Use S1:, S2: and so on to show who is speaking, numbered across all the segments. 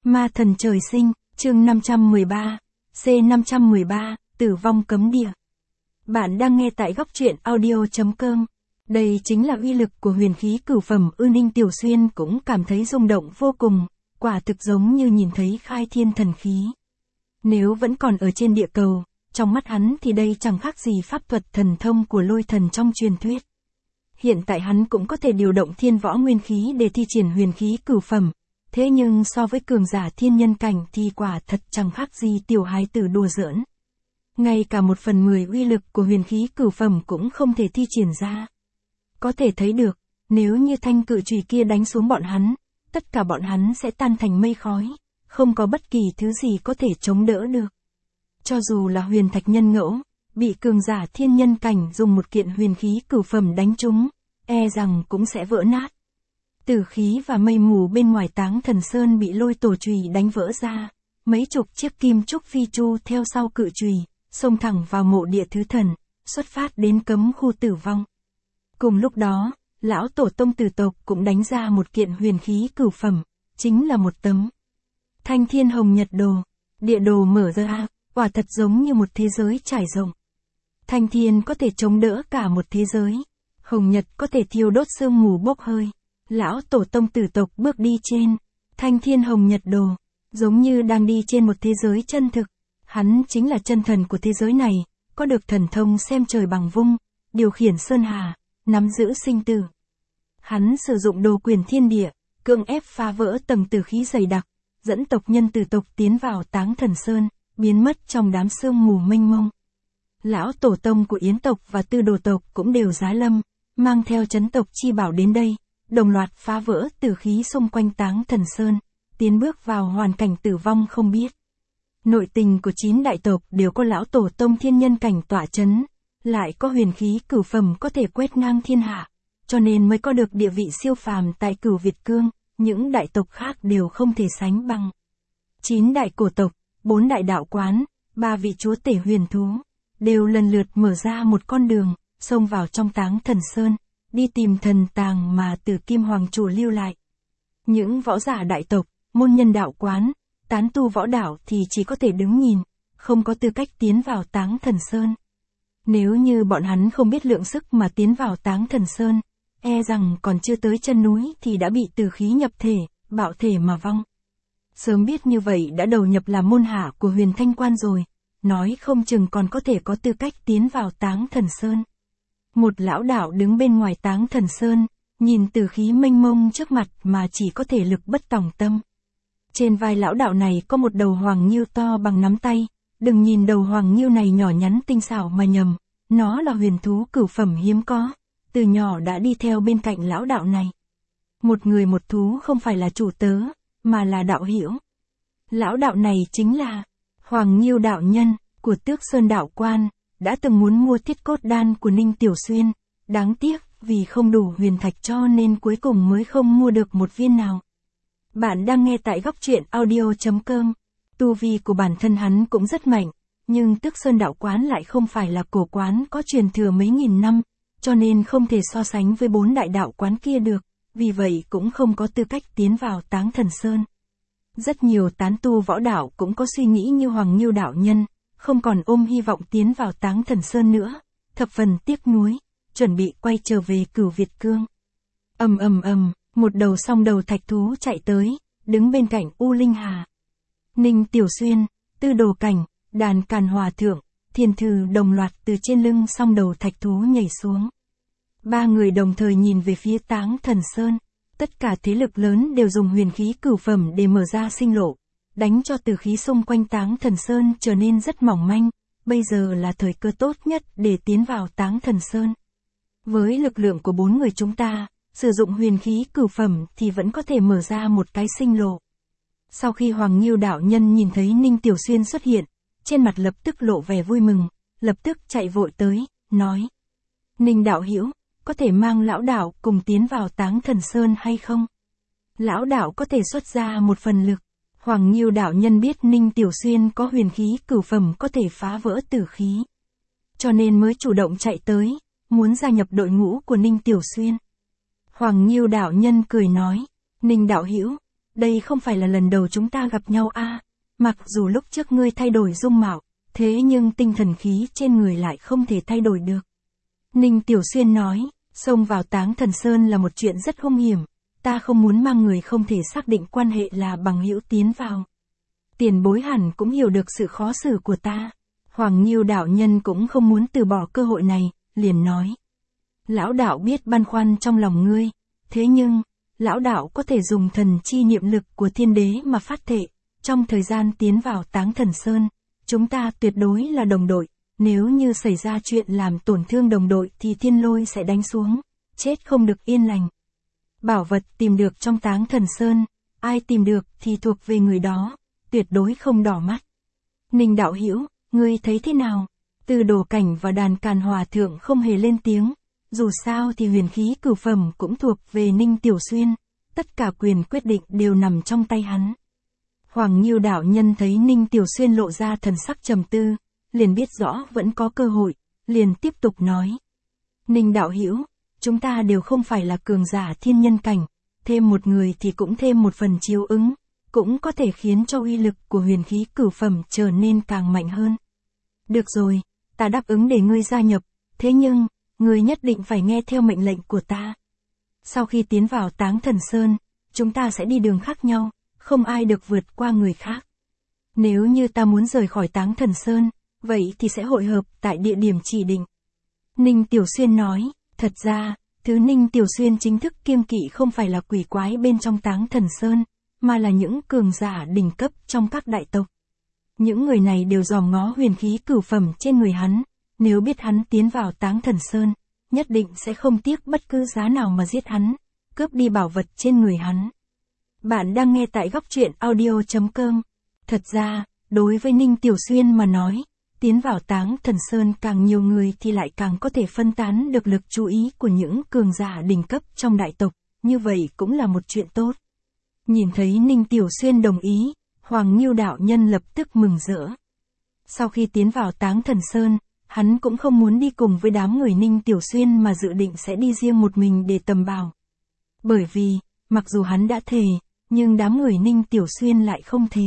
S1: Ma thần trời sinh, chương 513, C513, tử vong cấm địa. Bạn đang nghe tại góc truyện audio.com. Đây chính là uy lực của huyền khí cửu phẩm. Ninh Tiểu Xuyên cũng cảm thấy rung động vô cùng, quả thực giống như nhìn thấy khai thiên thần khí. Nếu vẫn còn ở trên địa cầu, trong mắt hắn thì đây chẳng khác gì pháp thuật thần thông của lôi thần trong truyền thuyết. Hiện tại hắn cũng có thể điều động thiên võ nguyên khí để thi triển huyền khí cửu phẩm. Thế nhưng so với cường giả thiên nhân cảnh thì quả thật chẳng khác gì tiểu hài tử đùa giỡn. Ngay cả 1/10 uy lực của huyền khí cửu phẩm cũng không thể thi triển ra. Có thể thấy được, nếu như thanh cự chùy kia đánh xuống bọn hắn, tất cả bọn hắn sẽ tan thành mây khói, không có bất kỳ thứ gì có thể chống đỡ được. Cho dù là huyền thạch nhân ngẫu, bị cường giả thiên nhân cảnh dùng một kiện huyền khí cửu phẩm đánh trúng, e rằng cũng sẽ vỡ nát. Tử khí và mây mù bên ngoài Táng Thần Sơn bị lôi tổ chùy đánh vỡ ra, mấy chục chiếc kim trúc phi chu theo sau cự chùy, xông thẳng vào mộ địa thứ thần, xuất phát đến cấm khu tử vong. Cùng lúc đó, lão tổ tông tử tộc cũng đánh ra một kiện huyền khí cửu phẩm, chính là một tấm Thanh Thiên Hồng Nhật Đồ. Địa đồ mở ra, quả thật giống như một thế giới trải rộng. Thanh Thiên có thể chống đỡ cả một thế giới, Hồng Nhật có thể thiêu đốt sương mù bốc hơi. Lão tổ tông tử tộc bước đi trên Thanh Thiên Hồng Nhật Đồ, giống như đang đi trên một thế giới chân thực. Hắn chính là chân thần của thế giới này, có được thần thông xem trời bằng vung, điều khiển sơn hà, nắm giữ sinh tử. Hắn sử dụng đồ quyền thiên địa, cưỡng ép phá vỡ tầng tử khí dày đặc, dẫn tộc nhân tử tộc tiến vào Táng Thần Sơn, biến mất trong đám sương mù mênh mông. Lão tổ tông của Yến tộc và Tư Đồ tộc cũng đều giá lâm, mang theo chấn tộc chi bảo đến đây, đồng loạt phá vỡ tử khí xung quanh Táng Thần Sơn, tiến bước vào hoàn cảnh tử vong không biết. Nội tình của 9 đại tộc đều có lão tổ tông thiên nhân cảnh tọa chấn, lại có huyền khí cửu phẩm có thể quét ngang thiên hạ, cho nên mới có được địa vị siêu phàm tại Cửu Việt Cương, những đại tộc khác đều không thể sánh bằng. 9 đại cổ tộc, 4 đại đạo quán, 3 vị chúa tể huyền thú, đều lần lượt mở ra một con đường, xông vào trong Táng Thần Sơn, đi tìm thần tàng mà Tử Kim Hoàng chủ lưu lại. Những võ giả đại tộc, môn nhân đạo quán, tán tu võ đạo thì chỉ có thể đứng nhìn, không có tư cách tiến vào Táng Thần Sơn. Nếu như bọn hắn không biết lượng sức mà tiến vào Táng Thần Sơn, e rằng còn chưa tới chân núi thì đã bị tử khí nhập thể, bạo thể mà vong. Sớm biết như vậy đã đầu nhập làm môn hạ của Huyền Thanh Quan rồi, nói không chừng còn có thể có tư cách tiến vào Táng Thần Sơn. Một lão đạo đứng bên ngoài Táng Thần Sơn, nhìn tử khí mênh mông trước mặt mà chỉ có thể lực bất tòng tâm. Trên vai lão đạo này có một đầu hoàng ngưu to bằng nắm tay, đừng nhìn đầu hoàng ngưu này nhỏ nhắn tinh xảo mà nhầm, nó là huyền thú cửu phẩm hiếm có, từ nhỏ đã đi theo bên cạnh lão đạo này. Một người một thú không phải là chủ tớ, mà là đạo hữu. Lão đạo này chính là Hoàng Ngưu đạo nhân của Tước Sơn đạo quan, đã từng muốn mua thiết cốt đan của Ninh Tiểu Xuyên, đáng tiếc vì không đủ huyền thạch cho nên cuối cùng mới không mua được một viên nào. Bạn đang nghe tại góc truyện audio.com. Tu vi của bản thân hắn cũng rất mạnh, nhưng Tước Sơn đạo quán lại không phải là cổ quán có truyền thừa mấy nghìn năm, cho nên không thể so sánh với 4 đại đạo quán kia được, vì vậy cũng không có tư cách tiến vào Táng Thần Sơn. Rất nhiều tán tu võ đạo cũng có suy nghĩ như Hoàng Ngưu đạo nhân, không còn ôm hy vọng tiến vào Táng Thần Sơn nữa, thập phần tiếc nuối, chuẩn bị quay trở về Cửu Việt Cương. Một đầu song đầu thạch thú chạy tới, đứng bên cạnh U Linh Hà. Ninh Tiểu Xuyên, Tư Đồ Cảnh, Đàn Càn Hòa Thượng, Thiên Thư đồng loạt từ trên lưng song đầu thạch thú nhảy xuống. 3 người đồng thời nhìn về phía Táng Thần Sơn, tất cả thế lực lớn đều dùng huyền khí cửu phẩm để mở ra sinh lộ, đánh cho tử khí xung quanh Táng Thần Sơn trở nên rất mỏng manh, bây giờ là thời cơ tốt nhất để tiến vào Táng Thần Sơn. Với lực lượng của 4 người chúng ta, sử dụng huyền khí cửu phẩm thì vẫn có thể mở ra một cái sinh lộ. Sau khi Hoàng Ngưu đạo nhân nhìn thấy Ninh Tiểu Xuyên xuất hiện, trên mặt lập tức lộ vẻ vui mừng, lập tức chạy vội tới, nói: Ninh đạo hữu, có thể mang lão đạo cùng tiến vào Táng Thần Sơn hay không? Lão đạo có thể xuất ra một phần lực. Hoàng Ngưu đạo nhân biết Ninh Tiểu Xuyên có huyền khí cửu phẩm có thể phá vỡ tử khí, cho nên mới chủ động chạy tới, muốn gia nhập đội ngũ của Ninh Tiểu Xuyên. Hoàng Ngưu đạo nhân cười nói: Ninh đạo hữu, đây không phải là lần đầu chúng ta gặp nhau à, mặc dù lúc trước ngươi thay đổi dung mạo, thế nhưng tinh thần khí trên người lại không thể thay đổi được. Ninh Tiểu Xuyên nói, xông vào Táng Thần Sơn là một chuyện rất hung hiểm, ta không muốn mang người không thể xác định quan hệ là bằng hữu tiến vào. Tiền bối hẳn cũng hiểu được sự khó xử của ta. Hoàng Nghiêu đạo nhân cũng không muốn từ bỏ cơ hội này, liền nói. Lão đạo biết băn khoăn trong lòng ngươi, thế nhưng, lão đạo có thể dùng thần chi niệm lực của thiên đế mà phát thệ, trong thời gian tiến vào Táng Thần Sơn, chúng ta tuyệt đối là đồng đội, nếu như xảy ra chuyện làm tổn thương đồng đội thì thiên lôi sẽ đánh xuống, chết không được yên lành. Bảo vật tìm được trong Táng Thần Sơn, ai tìm được thì thuộc về người đó, tuyệt đối không đỏ mắt. Ninh đạo hữu, ngươi thấy thế nào? Từ Đồ Cảnh và Đàn Càn Hòa Thượng không hề lên tiếng, dù sao thì huyền khí cửu phẩm cũng thuộc về Ninh Tiểu Xuyên, tất cả quyền quyết định đều nằm trong tay hắn. Hoàng Nghiêu đạo nhân thấy Ninh Tiểu Xuyên lộ ra thần sắc trầm tư, liền biết rõ vẫn có cơ hội, liền tiếp tục nói. Ninh đạo hữu, chúng ta đều không phải là cường giả thiên nhân cảnh, thêm một người thì cũng thêm một phần chiếu ứng, cũng có thể khiến cho uy lực của huyền khí cửu phẩm trở nên càng mạnh hơn. Được rồi, ta đáp ứng để ngươi gia nhập, thế nhưng, ngươi nhất định phải nghe theo mệnh lệnh của ta. Sau khi tiến vào Táng Thần Sơn, chúng ta sẽ đi đường khác nhau, không ai được vượt qua người khác. Nếu như ta muốn rời khỏi Táng Thần Sơn, vậy thì sẽ hội hợp tại địa điểm chỉ định. Ninh Tiểu Xuyên nói, thật ra, thứ Ninh Tiểu Xuyên chính thức kiêng kỵ không phải là quỷ quái bên trong Táng Thần Sơn, mà là những cường giả đỉnh cấp trong các đại tộc. Những người này đều dòm ngó huyền khí cửu phẩm trên người hắn, nếu biết hắn tiến vào Táng Thần Sơn, nhất định sẽ không tiếc bất cứ giá nào mà giết hắn, cướp đi bảo vật trên người hắn. Bạn đang nghe tại góc truyện audio.com. Thật ra, đối với Ninh Tiểu Xuyên mà nói, tiến vào Táng Thần Sơn càng nhiều người thì lại càng có thể phân tán được lực chú ý của những cường giả đỉnh cấp trong đại tộc, như vậy cũng là một chuyện tốt. Nhìn thấy Ninh Tiểu Xuyên đồng ý, Hoàng Nghiêu đạo nhân lập tức mừng rỡ. Sau khi tiến vào Táng Thần Sơn, hắn cũng không muốn đi cùng với đám người Ninh Tiểu Xuyên mà dự định sẽ đi riêng một mình để tầm bảo. Bởi vì, mặc dù hắn đã thề, nhưng đám người Ninh Tiểu Xuyên lại không thề.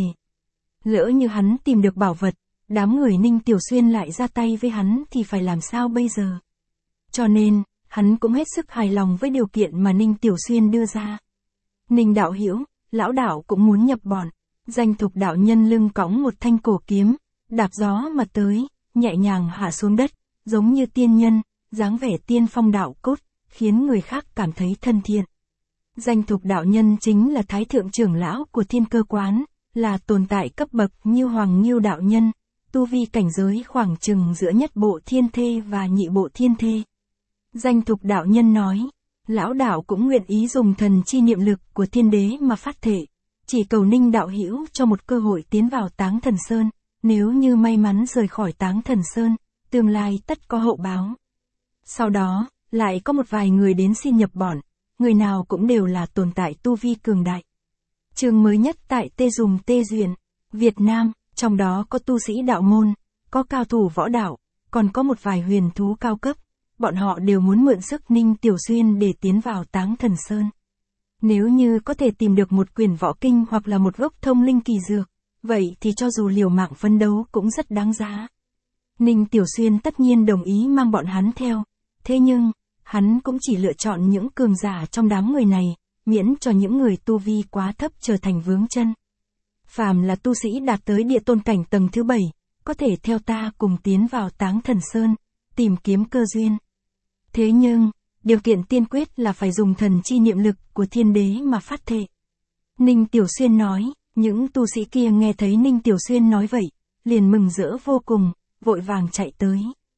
S1: Lỡ như hắn tìm được bảo vật, đám người Ninh Tiểu Xuyên lại ra tay với hắn thì phải làm sao bây giờ? Cho nên, hắn cũng hết sức hài lòng với điều kiện mà Ninh Tiểu Xuyên đưa ra. Ninh đạo hữu, lão đạo cũng muốn nhập bọn. Danh Thục đạo nhân lưng cõng một thanh cổ kiếm, đạp gió mà tới, nhẹ nhàng hạ xuống đất, giống như tiên nhân, dáng vẻ tiên phong đạo cốt, khiến người khác cảm thấy thân thiện. Danh Thục đạo nhân chính là Thái Thượng trưởng lão của Thiên Cơ Quán, là tồn tại cấp bậc như Hoàng Nghiêu đạo nhân, tu vi cảnh giới khoảng chừng giữa nhất bộ thiên thê và nhị bộ thiên thê. Danh Thục đạo nhân nói, lão đạo cũng nguyện ý dùng thần chi niệm lực của thiên đế mà phát thể, chỉ cầu Ninh đạo hữu cho một cơ hội tiến vào Táng Thần Sơn, nếu như may mắn rời khỏi Táng Thần Sơn, tương lai tất có hậu báo. Sau đó, lại có một vài người đến xin nhập bọn, người nào cũng đều là tồn tại tu vi cường đại. Chương mới nhất tại Tê Dùng Tê Duyện, Việt Nam, trong đó có tu sĩ đạo môn, có cao thủ võ đạo, còn có một vài huyền thú cao cấp, bọn họ đều muốn mượn sức Ninh Tiểu Xuyên để tiến vào Táng Thần Sơn. Nếu như có thể tìm được một quyển võ kinh hoặc là một gốc thông linh kỳ dược, vậy thì cho dù liều mạng phấn đấu cũng rất đáng giá. Ninh Tiểu Xuyên tất nhiên đồng ý mang bọn hắn theo, thế nhưng, hắn cũng chỉ lựa chọn những cường giả trong đám người này, miễn cho những người tu vi quá thấp trở thành vướng chân. Phàm là tu sĩ đạt tới địa tôn cảnh tầng thứ 7, có thể theo ta cùng tiến vào Táng Thần Sơn, tìm kiếm cơ duyên. Thế nhưng, điều kiện tiên quyết là phải dùng thần chi niệm lực của thiên đế mà phát thệ. Ninh Tiểu Xuyên nói, những tu sĩ kia nghe thấy Ninh Tiểu Xuyên nói vậy, liền mừng rỡ vô cùng, vội vàng chạy tới.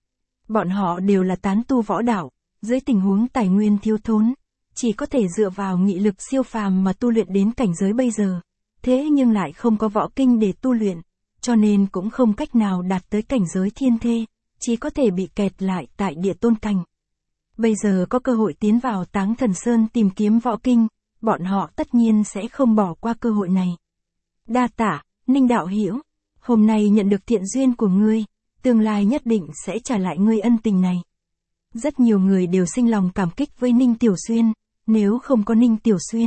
S1: Bọn họ đều là tán tu võ đạo, dưới tình huống tài nguyên thiếu thốn, chỉ có thể dựa vào nghị lực siêu phàm mà tu luyện đến cảnh giới bây giờ, thế nhưng lại không có võ kinh để tu luyện, cho nên cũng không cách nào đạt tới cảnh giới thiên thê, chỉ có thể bị kẹt lại tại địa tôn cảnh. Bây giờ có cơ hội tiến vào Táng Thần Sơn tìm kiếm võ kinh, bọn họ tất nhiên sẽ không bỏ qua cơ hội này. Đa tạ, Ninh đạo hữu, hôm nay nhận được thiện duyên của ngươi, tương lai nhất định sẽ trả lại ngươi ân tình này. Rất nhiều người đều sinh lòng cảm kích với Ninh Tiểu Xuyên, nếu không có Ninh Tiểu Xuyên,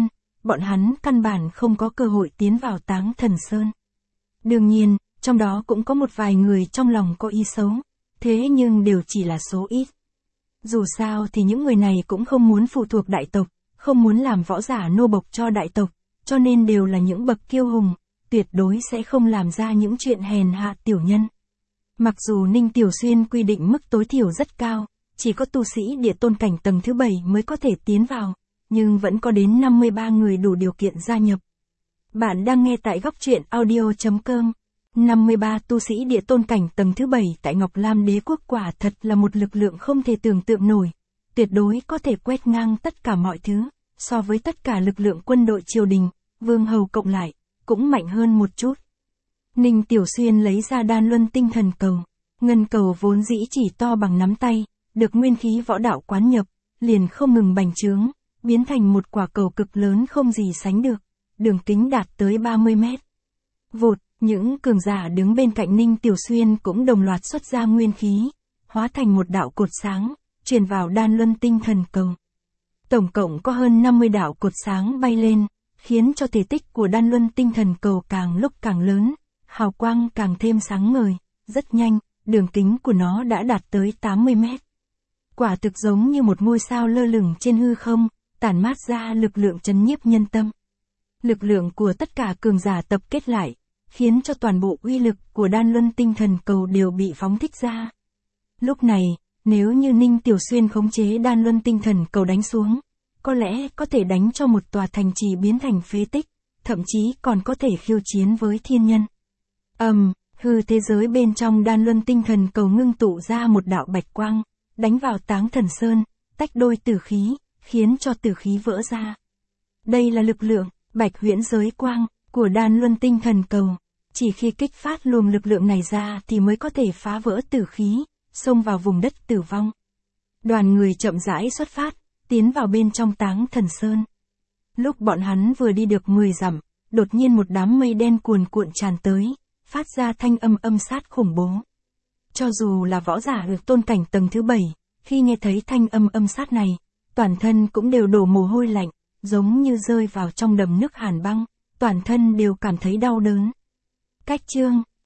S1: bọn hắn căn bản không có cơ hội tiến vào Táng Thần Sơn. Đương nhiên, trong đó cũng có một vài người trong lòng có ý xấu, thế nhưng đều chỉ là số ít. Dù sao thì những người này cũng không muốn phụ thuộc đại tộc, không muốn làm võ giả nô bộc cho đại tộc, cho nên đều là những bậc kiêu hùng, tuyệt đối sẽ không làm ra những chuyện hèn hạ tiểu nhân. Mặc dù Ninh Tiểu Xuyên quy định mức tối thiểu rất cao, chỉ có tu sĩ địa tôn cảnh tầng thứ 7 mới có thể tiến vào, nhưng vẫn có đến 53 người đủ điều kiện gia nhập. Bạn đang nghe tại góc truyện audio.com. 53 tu sĩ địa tôn cảnh tầng thứ 7 tại Ngọc Lam Đế quốc quả thật là một lực lượng không thể tưởng tượng nổi, tuyệt đối có thể quét ngang tất cả mọi thứ, so với tất cả lực lượng quân đội triều đình, vương hầu cộng lại, cũng mạnh hơn một chút. Ninh Tiểu Xuyên lấy ra đan luân tinh thần cầu, ngân cầu vốn dĩ chỉ to bằng nắm tay, được nguyên khí võ đạo quán nhập, liền không ngừng bành trướng, biến thành một quả cầu cực lớn không gì sánh được, đường kính đạt tới 30 mét. Vụt, những cường giả đứng bên cạnh Ninh Tiểu Xuyên cũng đồng loạt xuất ra nguyên khí, hóa thành một đạo cột sáng, truyền vào đan luân tinh thần cầu. Tổng cộng có hơn 50 đạo cột sáng bay lên, khiến cho thể tích của đan luân tinh thần cầu càng lúc càng lớn, hào quang càng thêm sáng ngời, rất nhanh, đường kính của nó đã đạt tới 80 mét. Quả thực giống như một ngôi sao lơ lửng trên hư không, tản mát ra lực lượng trấn nhiếp nhân tâm. Lực lượng của tất cả cường giả tập kết lại, khiến cho toàn bộ uy lực của đan luân tinh thần cầu đều bị phóng thích ra. Lúc này, nếu như Ninh Tiểu Xuyên khống chế đan luân tinh thần cầu đánh xuống, có lẽ có thể đánh cho một tòa thành trì biến thành phế tích, thậm chí còn có thể khiêu chiến với thiên nhân. Hư thế giới bên trong đan luân tinh thần cầu ngưng tụ ra một đạo bạch quang, đánh vào Táng Thần Sơn, tách đôi tử khí, khiến cho tử khí vỡ ra. Đây là lực lượng, bạch huyễn giới quang, của đan luân tinh thần cầu. Chỉ khi kích phát luồng lực lượng này ra thì mới có thể phá vỡ tử khí, xông vào vùng đất tử vong. Đoàn người chậm rãi xuất phát, tiến vào bên trong Táng Thần Sơn. Lúc bọn hắn vừa đi được 10 dặm, đột nhiên một đám mây đen cuồn cuộn tràn tới, phát ra thanh âm âm sát khủng bố. Cho dù là võ giả được tôn cảnh tầng thứ 7, khi nghe thấy thanh âm âm sát này, toàn thân cũng đều đổ mồ hôi lạnh, giống như rơi vào trong đầm nước hàn băng, toàn thân đều cảm thấy đau đớn. Cách chương